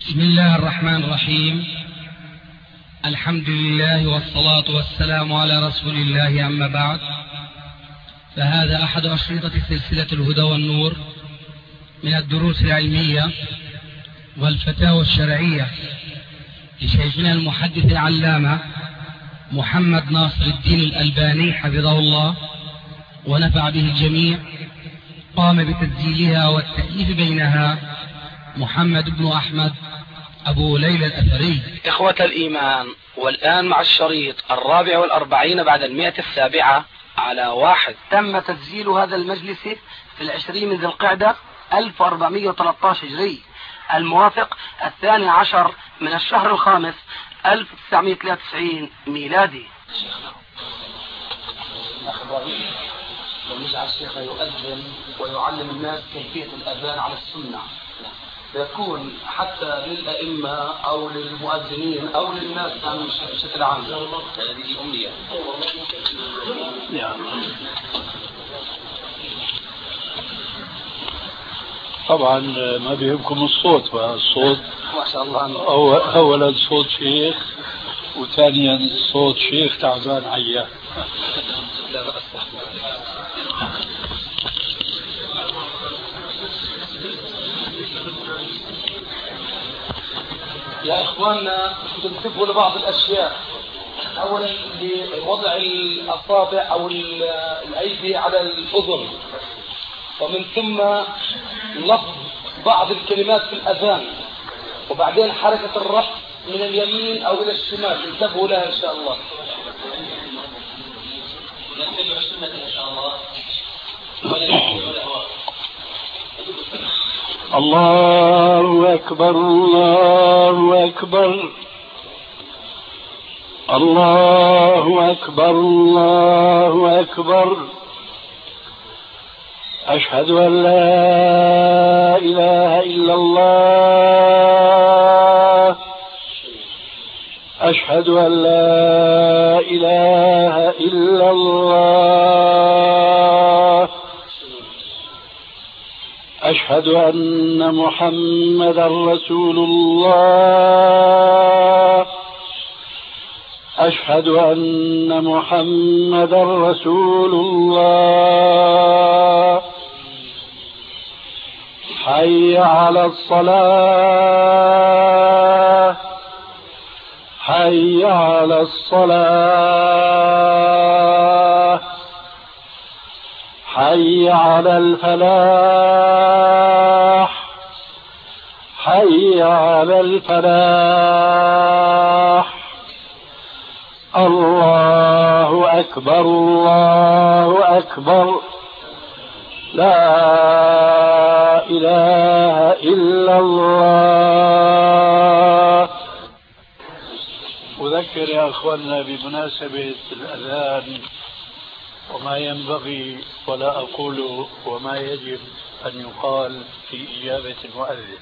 بسم الله الرحمن الرحيم. الحمد لله والصلاة والسلام على رسول الله، أما بعد، فهذا أحد أشرطة سلسلة الهدى والنور من الدروس العلمية والفتاوى الشرعية لشيخنا المحدث العلامة محمد ناصر الدين الألباني حفظه الله ونفع به الجميع. قام بتسجيلها والتأليف بينها محمد بن أحمد أبو ليلى الأثري. إخوة الإيمان، والآن مع الشريط 44 بعد 107 على 1. تم تسجيل هذا المجلس في 20 من ذي القعدة 1413 هجري، الموافق 12 من الشهر الخامس 1993 ميلادي. ونجعل الشيخ يؤذن ويعلم الناس كيفية الأذان على السنة، يكون حتى للأئمة أو للمؤذنين أو للناس بشكل عام. هذه أمنية. طبعا ما بيهمكم الصوت، الصوت ما شاء الله. أولا صوت شيخ، وثانيا صوت شيخ تعبان عيان. لا بأس. يا إخواننا، تنتبهوا لبعض الأشياء. أولا لوضع الأصابع أو الأيدي على الأذن، ومن ثم لفظ بعض الكلمات في الأذان، وبعدين حركة الرأس من اليمين أو إلى الشمال. انتبهوا لها إن شاء الله. نتبع السنة إن شاء الله. الله أكبر، الله أكبر، الله أكبر، الله أكبر. أشهد أن لا إله إلا الله، أشهد أن لا إله إلا الله، أشهد أن محمدا رسول الله، أشهد أن محمدا رسول الله. حي على الصلاة، حي على الصلاة، حي على الفلاح، حي على الفلاح. الله أكبر، الله أكبر، لا إله إلا الله. أذكر يا أخواننا بمناسبة الأذان وما ينبغي ولا أقول وما يجب أن يقال في إجابة المؤذن.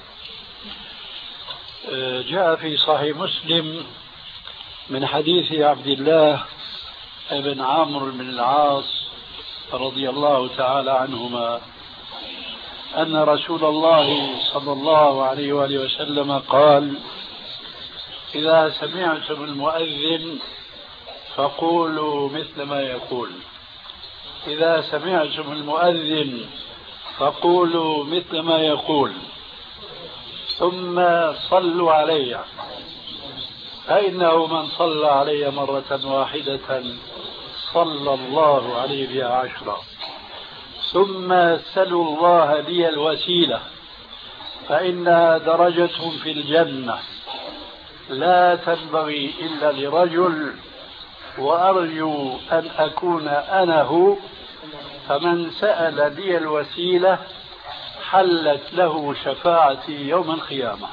جاء في صحيح مسلم من حديث عبد الله بن عمرو بن العاص رضي الله تعالى عنهما أن رسول الله صلى الله عليه وآله وسلم قال: إذا سمعتم المؤذن فقولوا مثل ما يقول، إذا سمعتم المؤذن فقولوا مثل ما يقول، ثم صلوا علي، فإنه من صلى علي مرة واحدة صلى الله عليه بها 10. ثم سلوا الله لي الوسيلة فإنها درجة في الجنة لا تنبغي إلا لرجل، وأرجو أن أكون أنا هو، فمن سأل لي الوسيلة حلت له شفاعتي يوم القيامة.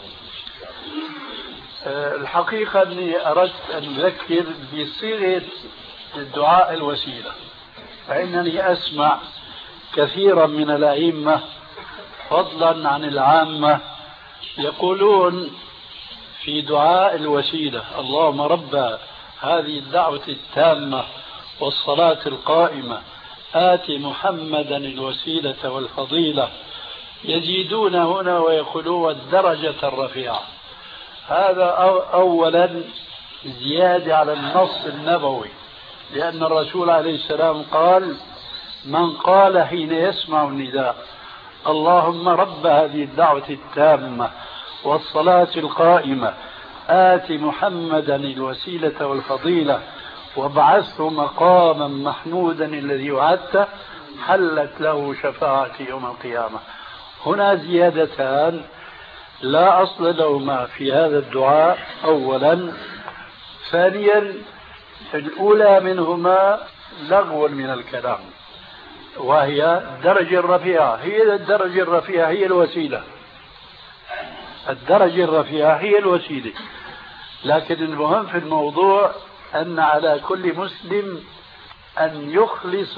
الحقيقة أني أردت أن أذكر بصيغة الدعاء الوسيلة، فإنني أسمع كثيرا من الأئمة فضلا عن العامة يقولون في دعاء الوسيلة: اللهم رب هذه الدعوة التامة والصلاة القائمة آت محمدا الوسيلة والفضيلة. يزيدون هنا ويقولون الدرجة الرفيعة. هذا أولا زيادة على النص النبوي، لأن الرسول عليه السلام قال: من قال حين يسمع النداء اللهم رب هذه الدعوة التامة والصلاة القائمة آت محمدا الوسيلة والفضيلة وابعثه مقاما محمودا الذي وعدته حلت له شفاعتي يوم القيامة. هنا زيادتان لا أصل لهما في هذا الدعاء أولا. ثانيا الأولى منهما لغو من الكلام، وهي الدرجة الرفيعة. هي الدرجة الرفيعة هي الوسيلة، الدرجة الرفيعة هي الوسيلة. لكن المهم في الموضوع أن على كل مسلم أن يخلص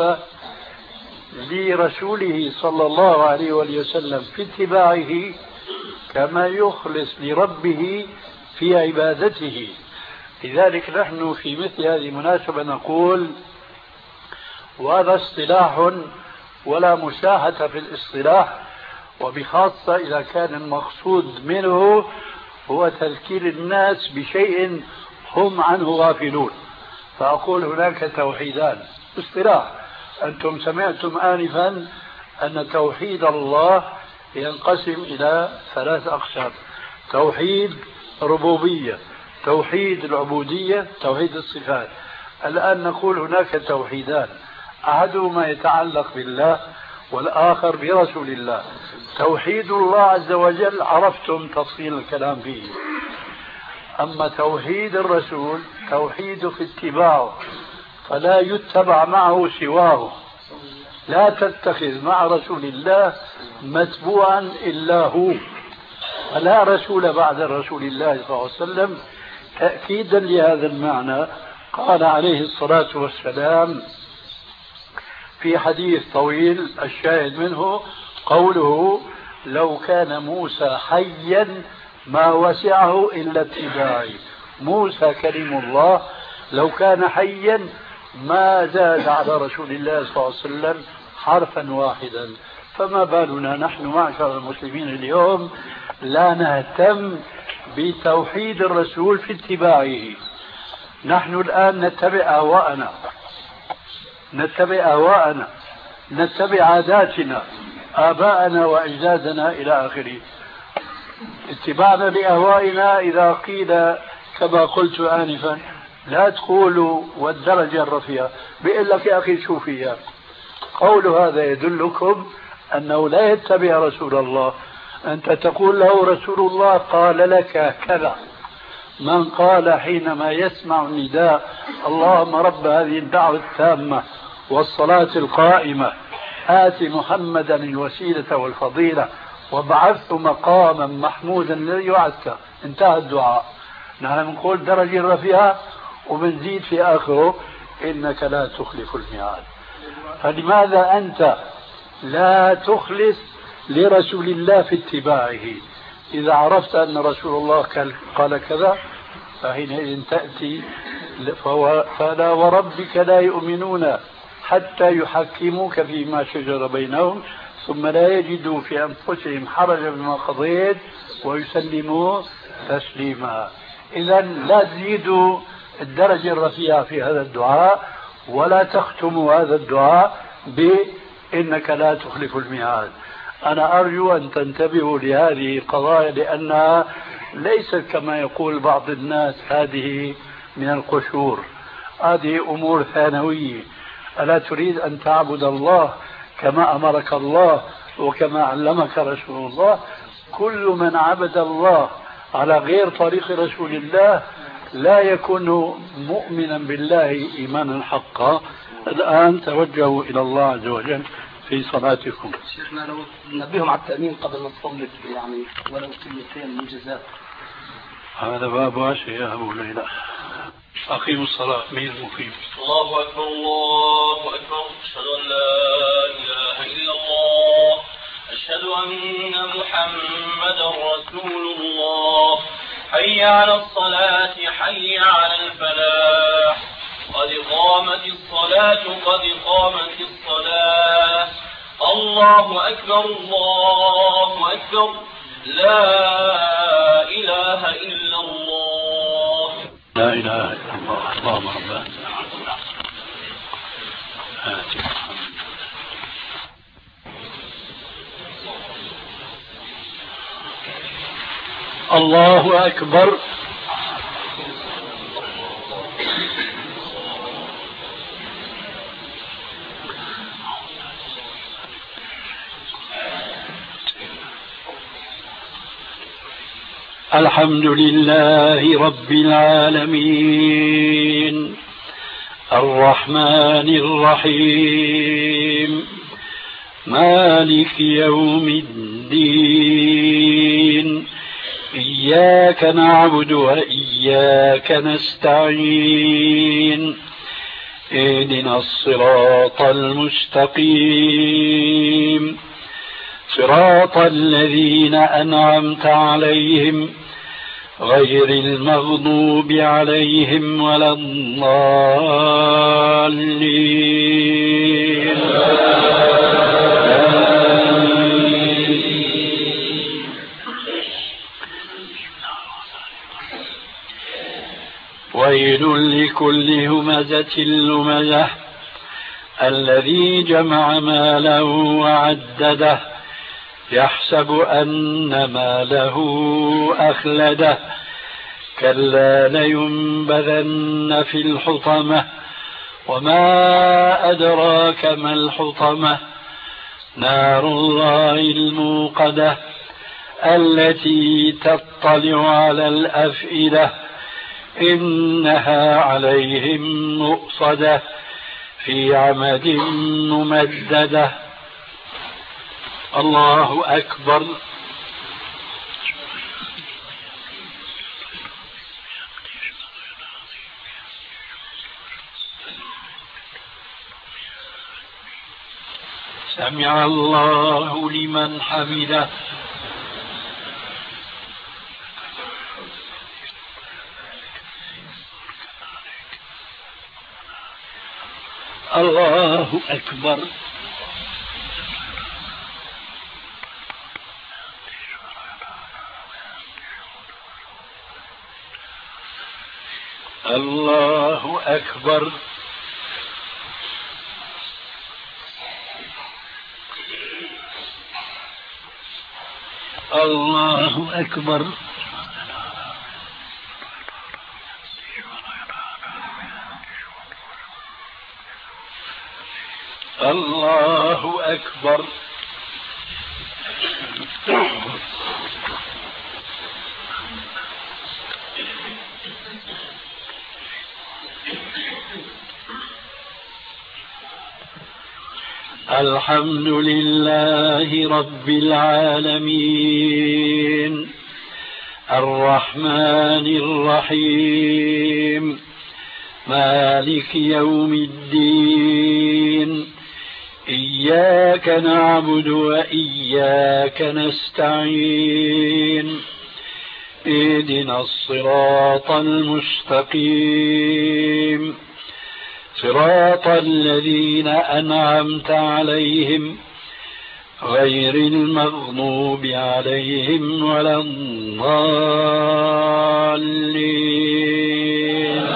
لرسوله صلى الله عليه وسلم في اتباعه كما يخلص لربه في عبادته. لذلك نحن في مثل هذه المناسبة نقول، وهذا اصطلاح ولا مساحة في الاصطلاح، وبخاصة إذا كان المقصود منه هو تذكير الناس بشيء هم عنه غافلون، فأقول هناك توحيدان اصطلاح. أنتم سمعتم آنفا أن توحيد الله ينقسم إلى 3 أقسام: توحيد ربوبية، توحيد العبودية، توحيد الصفات. الآن نقول هناك توحيدان، أحدهما يتعلق بالله والآخر برسول الله. توحيد الله عز وجل عرفتم تفصيل الكلام فيه، أما توحيد الرسول توحيد في اتباعه، فلا يتبع معه سواه. لا تتخذ مع رسول الله متبوعا إلا هو، فلا رسول بعد رسول الله صلى الله عليه وسلم. تأكيدا لهذا المعنى قال عليه الصلاة والسلام في حديث طويل الشاهد منه قوله: لو كان موسى حيا ما وسعه إلا اتباعي. موسى كلم الله لو كان حيا ما زاد على رسول الله صلى الله عليه وسلم حرفا واحدا، فما بالنا نحن معشر المسلمين اليوم لا نهتم بتوحيد الرسول في اتباعه. نحن الآن نتبع أهواءنا، نتبع عاداتنا، آباءنا وأجدادنا إلى آخره. اتباعنا لأهوائنا إذا قيل كما قلت آنفا لا تقولوا والدرجة الرفيعة، بيقول لك يا أخي شوفي، قول هذا يدلكم أنه لا يتبع رسول الله. أنت تقول له رسول الله قال لك كذا. من قال حينما يسمع النداء اللهم رب هذه الدعوة التامة والصلاة القائمة آت محمدا الوسيلة والفضيلة وابعثه مقاما محمودا الذي وعدته، انتهى الدعاء. نحن نقول درجة رفيعة وبنزيد في آخره إنك لا تخلف الميعاد. فلماذا أنت لا تخلص لرسول الله في اتباعه؟ إذا عرفت أن رسول الله قال كذا فحينئذ تأتي فلا وربك لا يؤمنون حتى يحكموك فيما شجر بينهم ثم لا يجدوا في أنفسهم حرجا مما قضيت ويسلموا تسليما. إذا لا تزيدوا الدرجة الرفيعة في هذا الدعاء ولا تختموا هذا الدعاء بإنك لا تخلف الميعاد. أنا أرجو أن تنتبهوا لهذه القضايا لأنها ليست كما يقول بعض الناس هذه من القشور، هذه أمور ثانوية. ألا تريد أن تعبد الله كما أمرك الله وكما علمك رسول الله؟ كل من عبد الله على غير طريق رسول الله لا يكون مؤمنا بالله إيمانا حقا. الآن توجهوا إلى الله عز وجل في صلاتكم. شيخنا لو نبههم على التأمين قبل ما نصلي يعني ولو كلمتين منجزات. هذا باب واسع يا أبو ليلى. أقيموا الصلاة. مين مقيم؟ الله أكبر الله أكبر. أشهد أن لا إله إلا الله. أشهد أن محمدا رسول الله. حي على الصلاة حي على الفلاح. قد قامت الصلاة قد قامت الصلاة. الله أكبر الله أكبر. لا إله إلا إله إلا الله. اللهم ربنا الله أكبر. الحمد لله رب العالمين الرحمن الرحيم مالك يوم الدين إياك نعبد وإياك نستعين اهدنا الصراط المستقيم صراط الذين أنعمت عليهم غير المغضوب عليهم ولا الضالين. ويل لكل همزة لمزة الذي جمع ماله وعدده يحسب أن ماله أخلده كلا لينبذن في الحطمة وما أدراك ما الحطمة نار الله الموقدة التي تطلع على الأفئدة إنها عليهم مؤصدة في عمد ممددة. الله أكبر. سمع الله لمن حمده. الله أكبر. الله أكبر. الله أكبر. الله أكبر. الحمد لله رب العالمين الرحمن الرحيم مالك يوم الدين إياك نعبد وإياك نستعين اهدنا الصراط المستقيم صراط الذين أنعمت عليهم غير المغضوب عليهم ولا الضالين.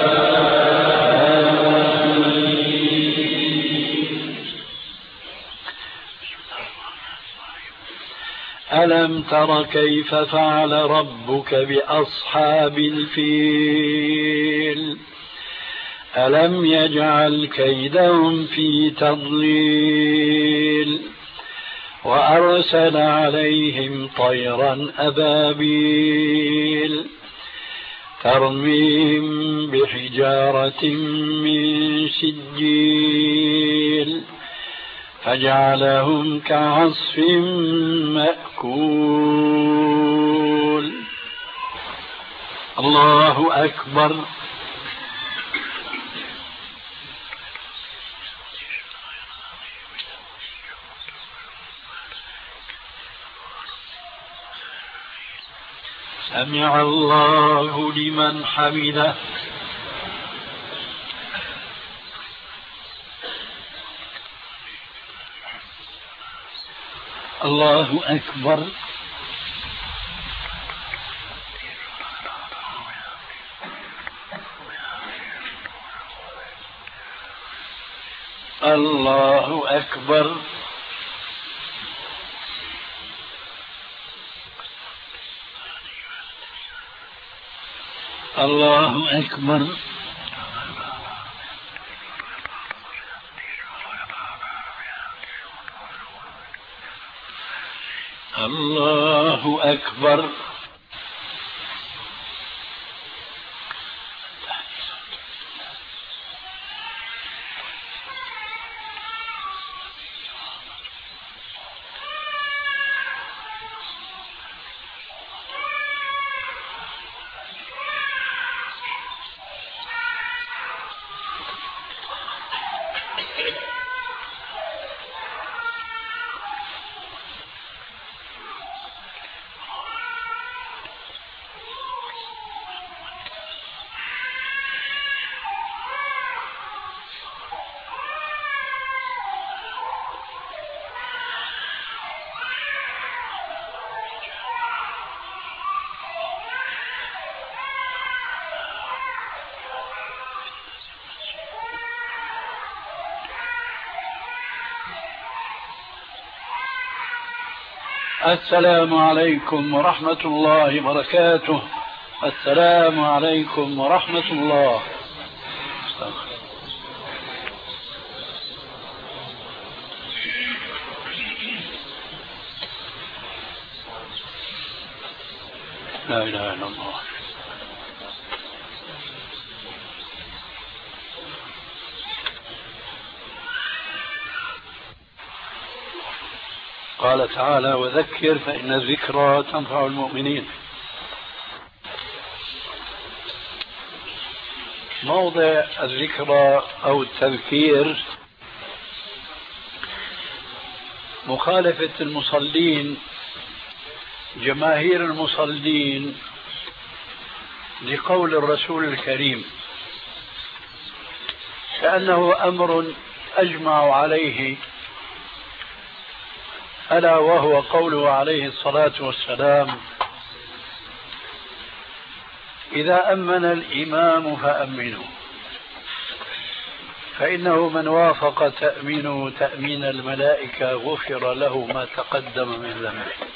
ألم تر كيف فعل ربك بأصحاب الفيل ألم يجعل كيدهم في تضليل وأرسل عليهم طيرا أبابيل ترميهم بحجارة من سجيل فجعلهم كعصف مأكول. الله أكبر. سمع الله لمن حمده. الله أكبر. الله أكبر. الله أكبر. الله أكبر. السلام عليكم ورحمة الله وبركاته. السلام عليكم ورحمة الله. لا إله إلا الله. قال تعالى: وذكر فإن الذكرى تنفع المؤمنين. موضع الذكرى أو التذكير مخالفة المصلين، جماهير المصلين، لقول الرسول الكريم، كأنه أمر أجمع عليه، ألا وهو قوله عليه الصلاة والسلام: إذا أمن الإمام فأمنوا، فإنه من وافق تأمينه تأمين الملائكة غفر له ما تقدم من ذنبه.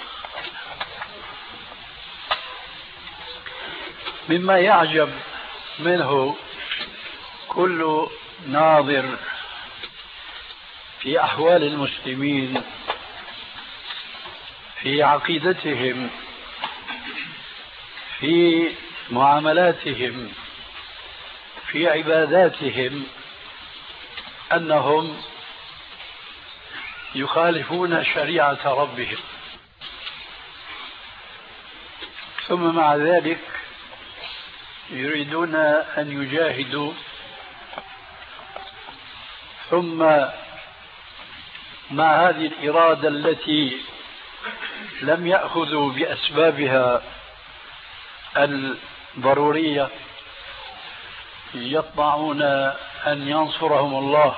مما يعجب منه كل ناظر في أحوال المسلمين، في عقيدتهم، في معاملاتهم، في عباداتهم، أنهم يخالفون شريعة ربهم، ثم مع ذلك يريدون أن يجاهدوا، ثم مع هذه الإرادة التي لم يأخذوا بأسبابها الضرورية يطمعون أن ينصرهم الله.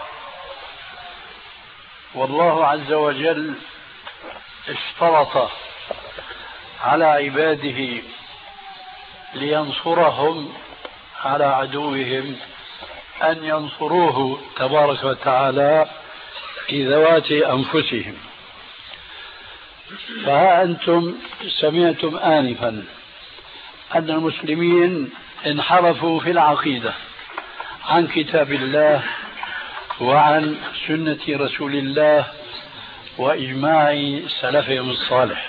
والله عز وجل اشترط على عباده لينصرهم على عدوهم أن ينصروه تبارك وتعالى في ذوات أنفسهم. فها أنتم سمعتم آنفا أن المسلمين انحرفوا في العقيدة عن كتاب الله وعن سنة رسول الله وإجماع سلفهم الصالح.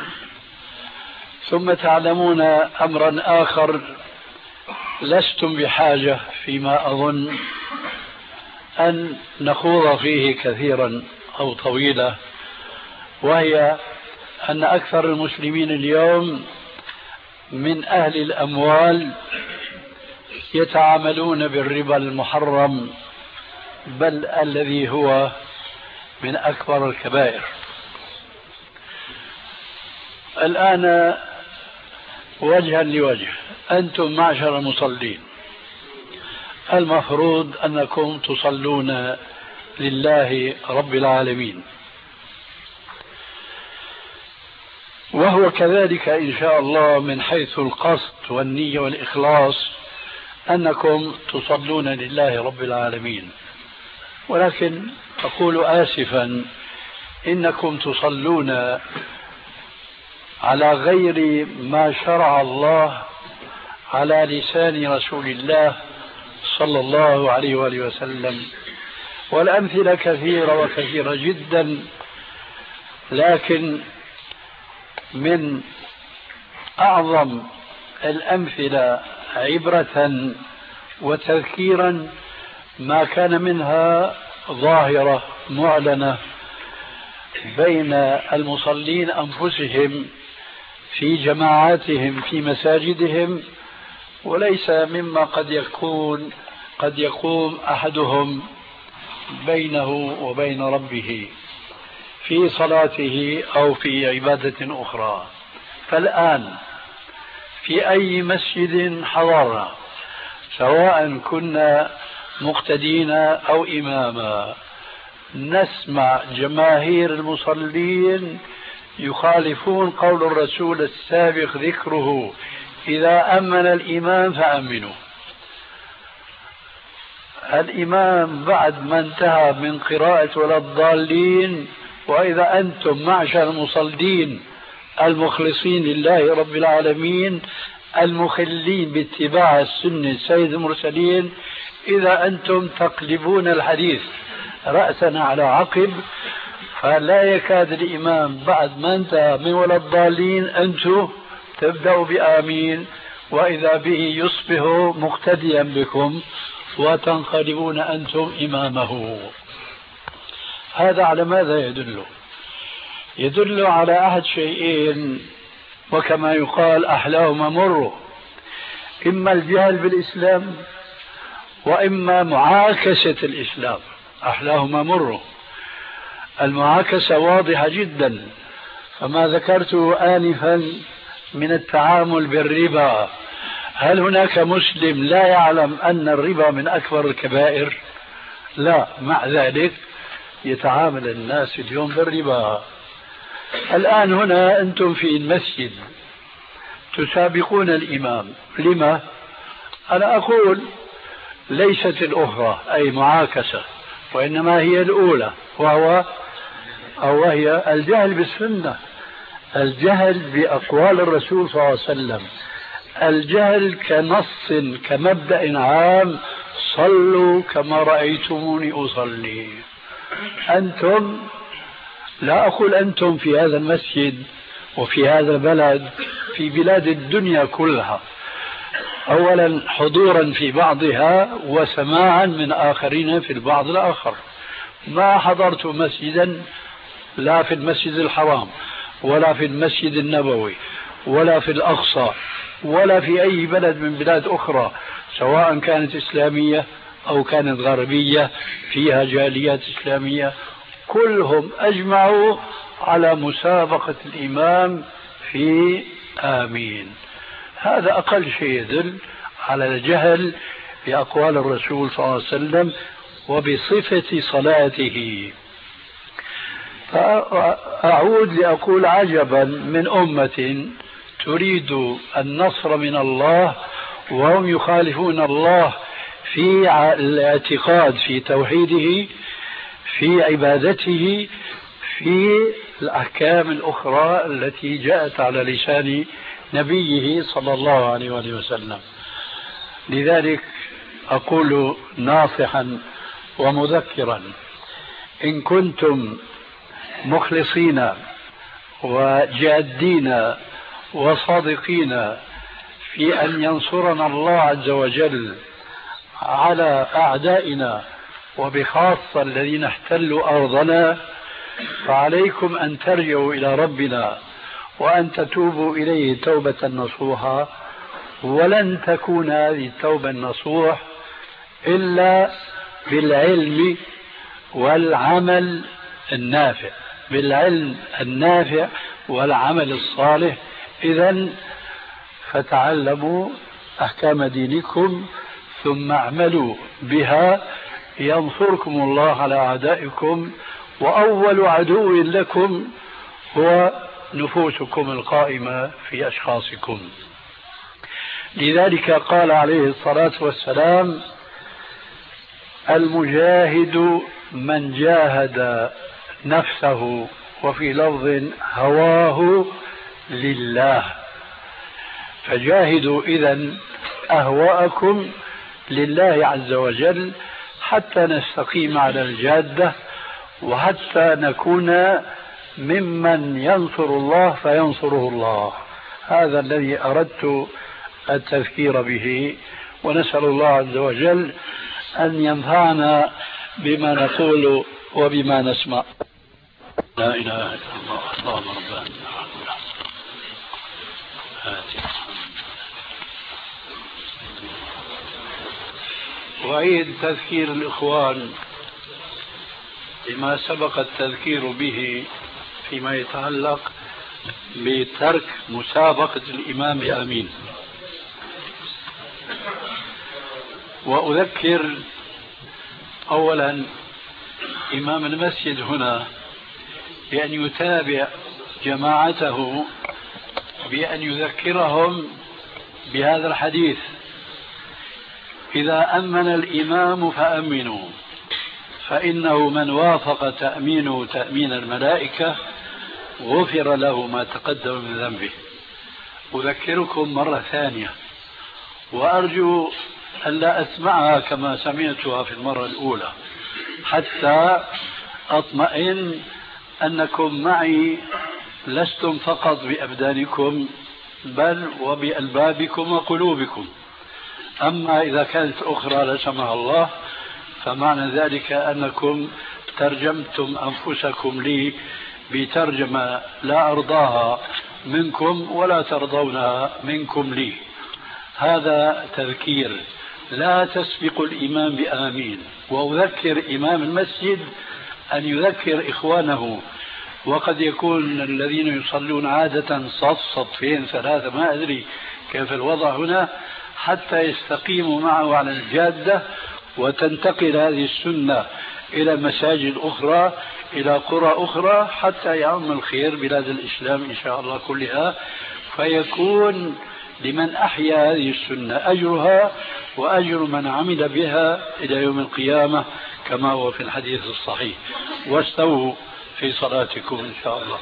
ثم تعلمون أمرا آخر لستم بحاجة فيما أظن أن نخوض فيه كثيرا أو طويلا، وهي أن أكثر المسلمين اليوم من أهل الأموال يتعاملون بالربا المحرم، بل الذي هو من أكبر الكبائر. الآن وجها لوجه، أنتم معشر المصلين المفروض أنكم تصلون لله رب العالمين، وهو كذلك إن شاء الله من حيث القصد والنية والإخلاص أنكم تصلون لله رب العالمين. ولكن أقول آسفا إنكم تصلون على غير ما شرع الله على لسان رسول الله صلى الله عليه وآله وسلم، والأمثلة كثيرة وكثيرة جدا، لكن من أعظم الأمثلة عبرة وتذكيرا ما كان منها ظاهرة معلنة بين المصلين أنفسهم في جماعاتهم في مساجدهم، وليس مما قد يقوم أحدهم بينه وبين ربه في صلاته أو في عبادة أخرى. فالآن في أي مسجد حضرنا، سواء كنا مقتدين أو إماما، نسمع جماهير المصلين يخالفون قول الرسول السابق ذكره: إذا أمن الإمام فأمنوا. الإمام بعد ما انتهى من قراءة ولا الضالين، وإذا أنتم معشر المصلين المخلصين لله رب العالمين المخلين باتباع السنة سيد المرسلين، إذا أنتم تقلبون الحديث رأسا على عقب، فلا يكاد الإمام بعد ما انتهى من ولا الضالين أنتم تبدأوا بآمين، وإذا به يصبح مقتديا بكم وتنقلبون أنتم إمامه. هذا على ماذا يدل؟ يدل على أحد شيئين، وكما يقال أحلاهما مر: إما الجهل بالإسلام وإما معاكسة الإسلام. أحلاهما مر. المعاكسة واضحة جدا، فما ذكرته آنفا من التعامل بالربا، هل هناك مسلم لا يعلم أن الربا من أكبر الكبائر؟ لا، مع ذلك يتعامل الناس اليوم بالربا. الآن هنا أنتم في المسجد تسابقون الإمام، لما؟ أنا أقول ليست الأخرى أي معاكسة، وإنما هي الأولى، وهي الجهل بالسنة، الجهل بأقوال الرسول صلى الله عليه وسلم، الجهل كنص كمبدأ عام: صلوا كما رأيتموني أصلي. أنتم، لا أقول أنتم في هذا المسجد وفي هذا البلد، في بلاد الدنيا كلها، أولا حضورا في بعضها وسماعا من آخرين في البعض الآخر. ما حضرت مسجدا، لا في المسجد الحرام ولا في المسجد النبوي ولا في الأقصى ولا في أي بلد من بلاد أخرى، سواء كانت إسلامية أو كانت غربية فيها جاليات إسلامية، كلهم أجمعوا على مسابقة الإمام في آمين. هذا أقل شيء يدل على الجهل بأقوال الرسول صلى الله عليه وسلم وبصفة صلاته. فأعود لأقول عجبا من أمة تريد النصر من الله وهم يخالفون الله في الاعتقاد، في توحيده، في عبادته، في الأحكام الأخرى التي جاءت على لسان نبيه صلى الله عليه وسلم. لذلك أقول ناصحا ومذكرا: إن كنتم مخلصين وجادين وصادقين في أن ينصرنا الله عز وجل على أعدائنا وبخاصة الذين احتلوا أرضنا، فعليكم أن ترجعوا إلى ربنا وأن تتوبوا إليه توبة نصوحا. ولن تكون هذه التوبة النصوح إلا بالعلم والعمل النافع، بالعلم النافع والعمل الصالح. إذن فتعلموا أحكام دينكم ثم اعملوا بها ينصركم الله على أعدائكم، وأول عدو لكم هو نفوسكم القائمة في أشخاصكم. لذلك قال عليه الصلاة والسلام: المجاهد من جاهد نفسه، وفي لفظ هواه لله. فجاهدوا إذن أهواءكم لله عز وجل حتى نستقيم على الجادة، وحتى نكون ممن ينصر الله فينصره الله. هذا الذي أردت التذكير به، ونسأل الله عز وجل أن ينفعنا بما نقول وبما نسمع. لا إله إلا الله. اللهم ربنا وأعيد تذكير الإخوان بما سبق التذكير به فيما يتعلق بترك مسابقة الإمام بآمين. وأذكر أولا إمام المسجد هنا بأن يتابع جماعته بأن يذكرهم بهذا الحديث: إذا أمن الإمام فأمنوا، فإنه من وافق تأمينه تأمين الملائكة غفر له ما تقدم من ذنبه. أذكركم مرة ثانية، وأرجو أن لا أسمعها كما سمعتها في المرة الأولى، حتى أطمئن أنكم معي لستم فقط بأبدانكم بل وبألبابكم وقلوبكم. أما إذا كانت أخرى لا سمح الله فمعنى ذلك أنكم ترجمتم أنفسكم لي بترجمة لا أرضاها منكم ولا ترضونها منكم لي. هذا تذكير، لا تسبق الإمام بآمين. وأذكر إمام المسجد أن يذكر إخوانه، وقد يكون الذين يصلون عادة صف صفين ثلاثة، ما أدري كيف الوضع هنا، حتى يستقيموا معه على الجادة وتنتقل هذه السنة إلى مساجد أخرى، إلى قرى أخرى، حتى يعم الخير بلاد الإسلام إن شاء الله كلها، فيكون لمن أحيا هذه السنة أجرها وأجر من عمل بها إلى يوم القيامة كما هو في الحديث الصحيح. واستووا في صلاتكم إن شاء الله.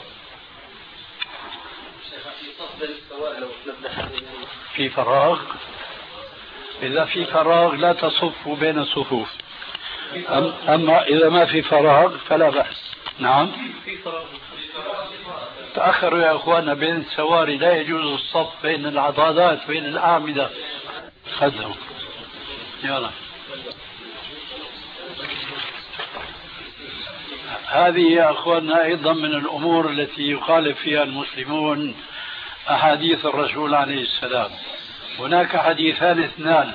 في فراغ، إذا في فراغ لا تصفوا بين الصفوف، أما إذا ما في فراغ فلا بأس. نعم، تأخروا يا أخوانا بين السواري، لا يجوز الصف بين العضادات بين الأعمدة. خذهم يلا. هذه يا أخوانا أيضا من الأمور التي يخالف فيها المسلمون أحاديث الرسول عليه السلام. هناك حديثان اثنان،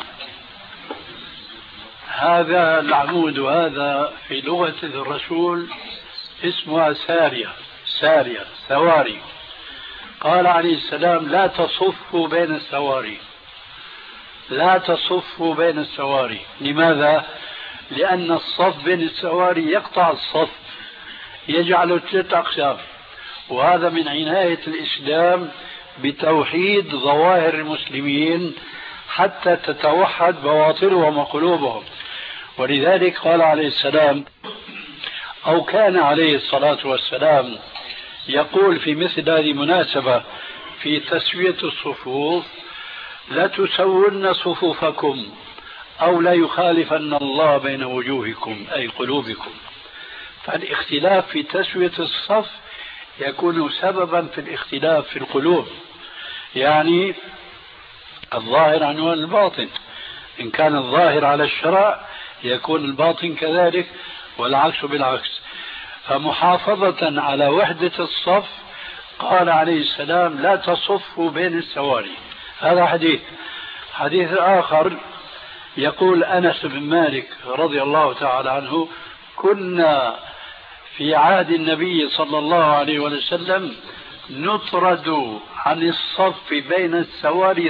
هذا العمود وهذا في لغة الرسول اسمها سارية سواري. قال عليه السلام: لا تصفوا بين السواري، لا تصفوا بين السواري. لماذا؟ لأن الصف بين السواري يقطع الصف، يجعل 3 أقسام. وهذا من عناية الإسلام بتوحيد ظواهر المسلمين حتى تتوحد بواطنهم وقلوبهم. ولذلك قال عليه السلام، أو كان عليه الصلاة والسلام يقول في مثل هذه المناسبة في تسوية الصفوف: لا تسون صفوفكم أو لا يخالفن الله بين وجوهكم أي قلوبكم. فالاختلاف في تسوية الصف يكون سببا في الاختلاف في القلوب، يعني الظاهر عنوان الباطن. إن كان الظاهر على الشرع يكون الباطن كذلك، والعكس بالعكس. فمحافظة على وحدة الصف قال عليه السلام: لا تصفوا بين السواري. هذا حديث آخر يقول أنس بن مالك رضي الله تعالى عنه: كنا في عهد النبي صلى الله عليه وسلم نطرد عن الصف بين السواري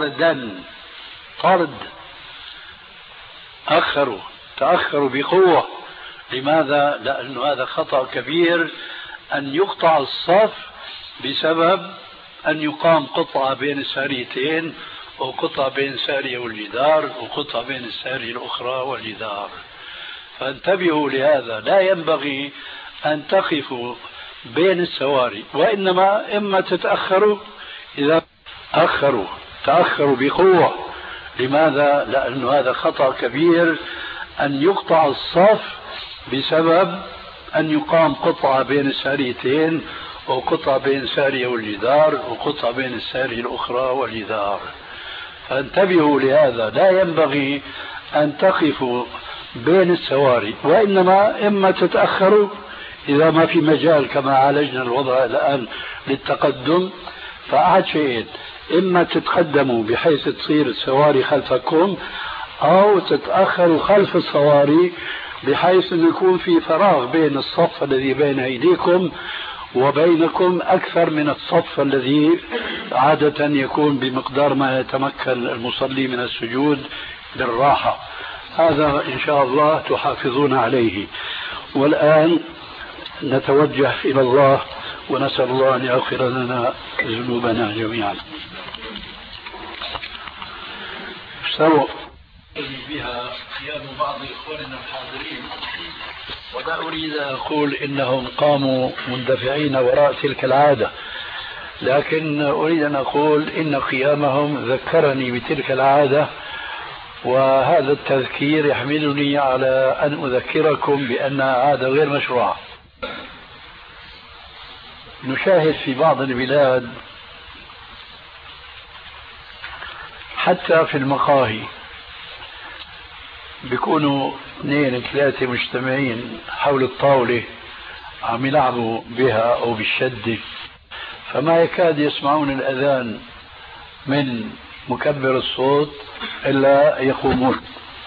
طرد، تأخروا بقوة. لماذا؟ لأن هذا خطأ كبير أن يقطع الصف بسبب أن يقام قطعة بين الساريتين، وقطعة بين السارية والجدار، وقطعة بين السارية الأخرى والجدار. فانتبهوا لهذا. لا ينبغي أن تقفوا بين السواري، وإنما إما تتأخروا، إذا تأخروا بقوة. لماذا؟ لأن هذا خطأ كبير أن يقطع الصف بسبب أن يقام قطعة بين الساريتين، وقطعة بين السارية والجدار، وقطعة بين السارية الأخرى والجدار. فانتبهوا لهذا. لا ينبغي أن تقفوا بين السواري، وإنما إما تتأخروا إذا ما في مجال كما عالجنا الوضع الآن للتقدم، فأحد شيئين: إما تتقدموا بحيث تصير السواري خلفكم، أو تتأخروا خلف السواري بحيث أن يكون في فراغ بين الصف الذي بين أيديكم وبينكم أكثر من الصف الذي عادة يكون بمقدار ما يتمكن المصلي من السجود بالراحة. هذا إن شاء الله تحافظون عليه. والآن نتوجه إلى الله ونسأل الله أن يغفر لنا ذنوبنا جميعا. سوء بها قيام بعض إخواننا الحاضرين، ولا أريد أن أقول إنهم قاموا مندفعين وراء تلك العادة، لكن أريد أن أقول إن قيامهم ذكرني بتلك العادة، وهذا التذكير يحملني على أن أذكركم بأن عادة غير مشروعة. نشاهد في بعض البلاد حتى في المقاهي بيكونوا 2 3 مجتمعين حول الطاولة عم يلعبوا بها أو بالشدة، فما يكاد يسمعون الأذان من مكبر الصوت إلا يقومون.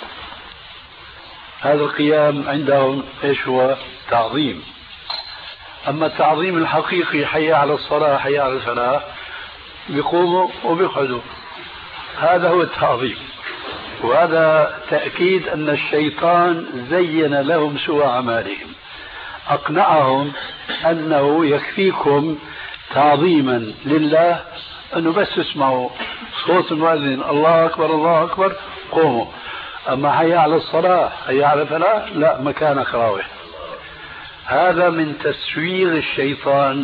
هذا القيام عندهم إيش هو؟ تعظيم. أما التعظيم الحقيقي حي على الصلاة حي على الفلاح بيقوموا وبيقعدوا، هذا هو التعظيم. وهذا تأكيد أن الشيطان زين لهم سوء أعمالهم، أقنعهم أنه يكفيكم تعظيما لله أنه بس تسمعوا صوت المؤذن الله أكبر الله أكبر قوموا، أما حي على الصلاة حي على الفلاح لا، مكانك راوح. هذا من تسويغ الشيطان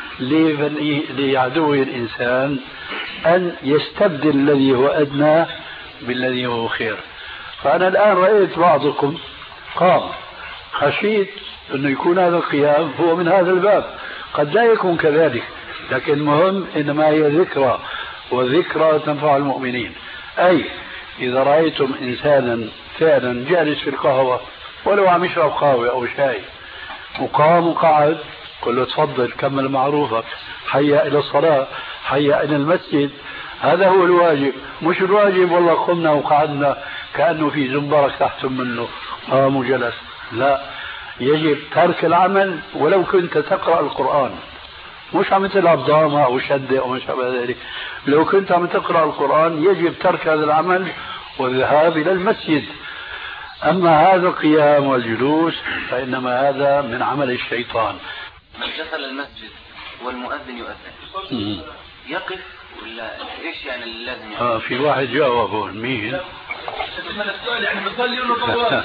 لعدو الإنسان أن يستبدل الذي هو أدنى بالذي هو خير. فأنا الآن رأيت بعضكم قام، خشيت أنه يكون هذا القيام هو من هذا الباب، قد لا يكون كذلك، لكن المهم إنما هي ذكرى، وذكرى تنفع المؤمنين. أي إذا رأيتم إنسانا فعلا جالس في القهوة ولو عم يشرب قهوة أو شاي وقام وقعد، قل له تفضل كمل معروفك، حيا إلى الصلاة حيا إلى المسجد. هذا هو الواجب، مش الواجب والله قمنا وقعدنا كأنه في زنبرك تحت منه قام وجلس. لا، يجب ترك العمل ولو كنت تقرأ القرآن، مش عم تلعب ضامة أو شدة أو ما شابه ذلك. لو كنت عم تقرأ القرآن يجب ترك هذا العمل والذهاب إلى المسجد. أما هذا القيام والجلوس فإنما هذا من عمل الشيطان. من دخل المسجد والمؤذن يؤذن يقف ولا ايش يعني اللي لازم يعمل؟ في واحد جاوب هون مين؟ السؤال يعني بتصلي ولا طوال؟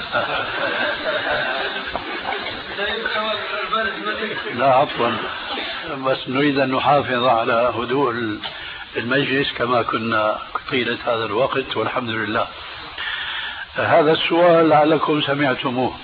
لا عفوا، بس نريد أن نحافظ على هدوء المجلس كما كنا طيلة هذا الوقت والحمد لله. هذا السؤال لعلكم سمعتموه.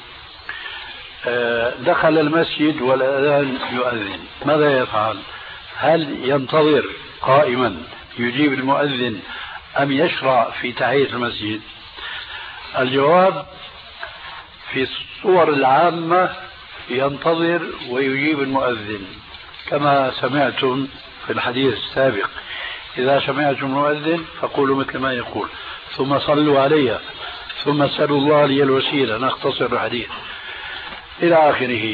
دخل المسجد والأذان يؤذن، ماذا يفعل؟ هل ينتظر قائما يجيب المؤذن أم يشرع في تحية المسجد؟ الجواب في الصور العامة ينتظر ويجيب المؤذن، كما سمعتم في الحديث السابق: إذا سمعتم المؤذن فقولوا مثل ما يقول ثم صلوا علي ثم اسألوا الله لي الوسيلة، نختصر الحديث إلى آخره.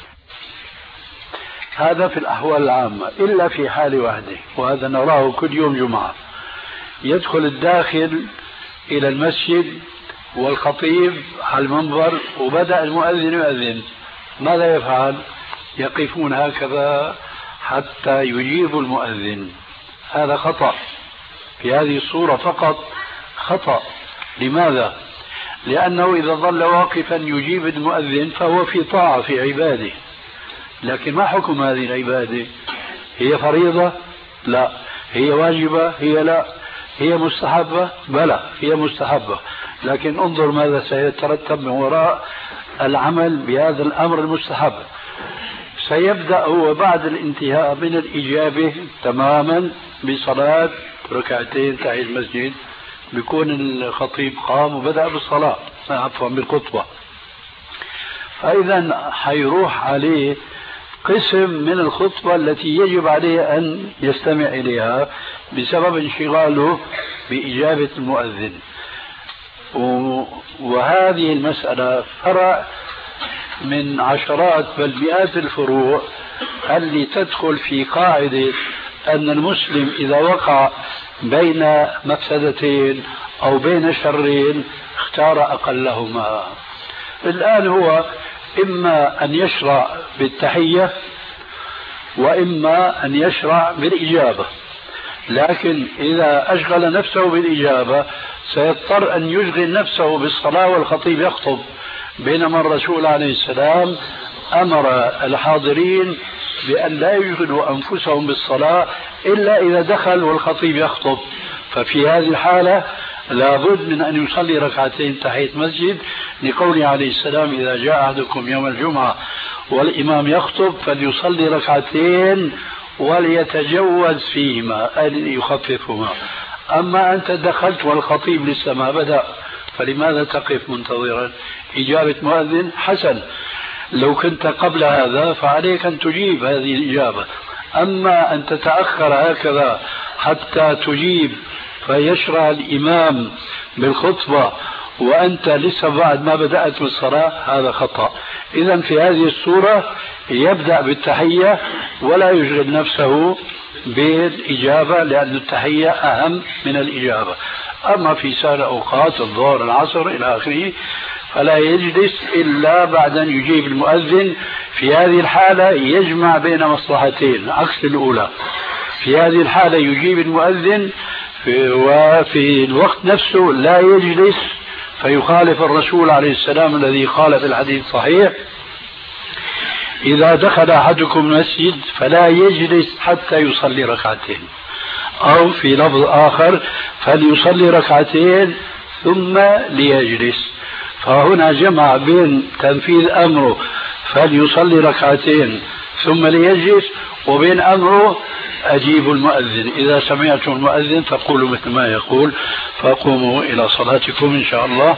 هذا في الأحوال العامة، إلا في حال واحدة، وهذا نراه كل يوم جمعة: يدخل الداخل إلى المسجد والخطيب على المنبر وبدأ المؤذن يؤذن، ماذا يفعل؟ يقفون هكذا حتى يجيبوا المؤذن. هذا خطأ في هذه الصورة، فقط خطأ. لماذا؟ لأنه إذا ظل واقفا يجيب المؤذن فهو في طاعة في عباده. لكن ما حكم هذه العبادة؟ هي فريضة؟ لا. هي واجبة؟ هي لا. هي مستحبة؟ بلى هي مستحبة. لكن انظر ماذا سيترتب من وراء العمل بهذا الأمر المستحب. سيبدأ هو بعد الانتهاء من الإجابة تماما بصلاة ركعتين تحية المسجد، بيكون الخطيب قام وبدأ بالصلاة، عفوا بالخطبة. فإذا حيروح عليه قسم من الخطبة التي يجب عليه أن يستمع إليها بسبب انشغاله بإجابة المؤذن. وهذه المسألة فرع من عشرات بل مئات الفروع اللي تدخل في قاعدة أن المسلم إذا وقع بين مفسدتين أو بين شرين اختار أقلهما. الآن هو إما أن يشرع بالتحية وإما أن يشرع بالإجابة، لكن إذا أشغل نفسه بالإجابة سيضطر أن يشغل نفسه بالصلاة والخطيب يخطب، بينما الرسول عليه السلام أمر الحاضرين بأن لا يشغلوا أنفسهم بالصلاة إلا إذا دخل والخطيب يخطب. ففي هذه الحالة لابد من أن يصلي ركعتين تحية مسجد، لقوله عليه السلام إذا جاء أحدكم يوم الجمعة والإمام يخطب فليصلي ركعتين وليتجوز فيهما أي يخففهما. أما أنت دخلت والخطيب لسه ما بدأ فلماذا تقف منتظرا إجابة مؤذن؟ حسن، لو كنت قبل هذا فعليك أن تجيب هذه الإجابة. أما أن تتأخر هكذا حتى تجيب فيشرع الإمام بالخطبة وأنت لسه بعد ما بدأت بالصلاة، هذا خطأ. إذن في هذه الصورة يبدأ بالتحية ولا يشغل نفسه بالإجابة، لأن التحية أهم من الإجابة. أما في سائر أوقات الظهر العصر إلى آخره فلا يجلس إلا بعد أن يجيب المؤذن. في هذه الحالة يجمع بين مصلحتين عكس الأولى. في هذه الحالة يجيب المؤذن وفي الوقت نفسه لا يجلس فيخالف الرسول عليه السلام الذي قال في الحديث الصحيح إذا دخل أحدكم المسجد فلا يجلس حتى يصلي ركعتين، أو في لفظ آخر فليصلي ركعتين ثم ليجلس. فهنا جمع بين تنفيذ أمره فليصلي ركعتين ثم ليجلس وبين أمره أجيب المؤذن إذا سمعتم المؤذن فقولوا مثل ما يقول فقوموا إلى صلاتكم إن شاء الله.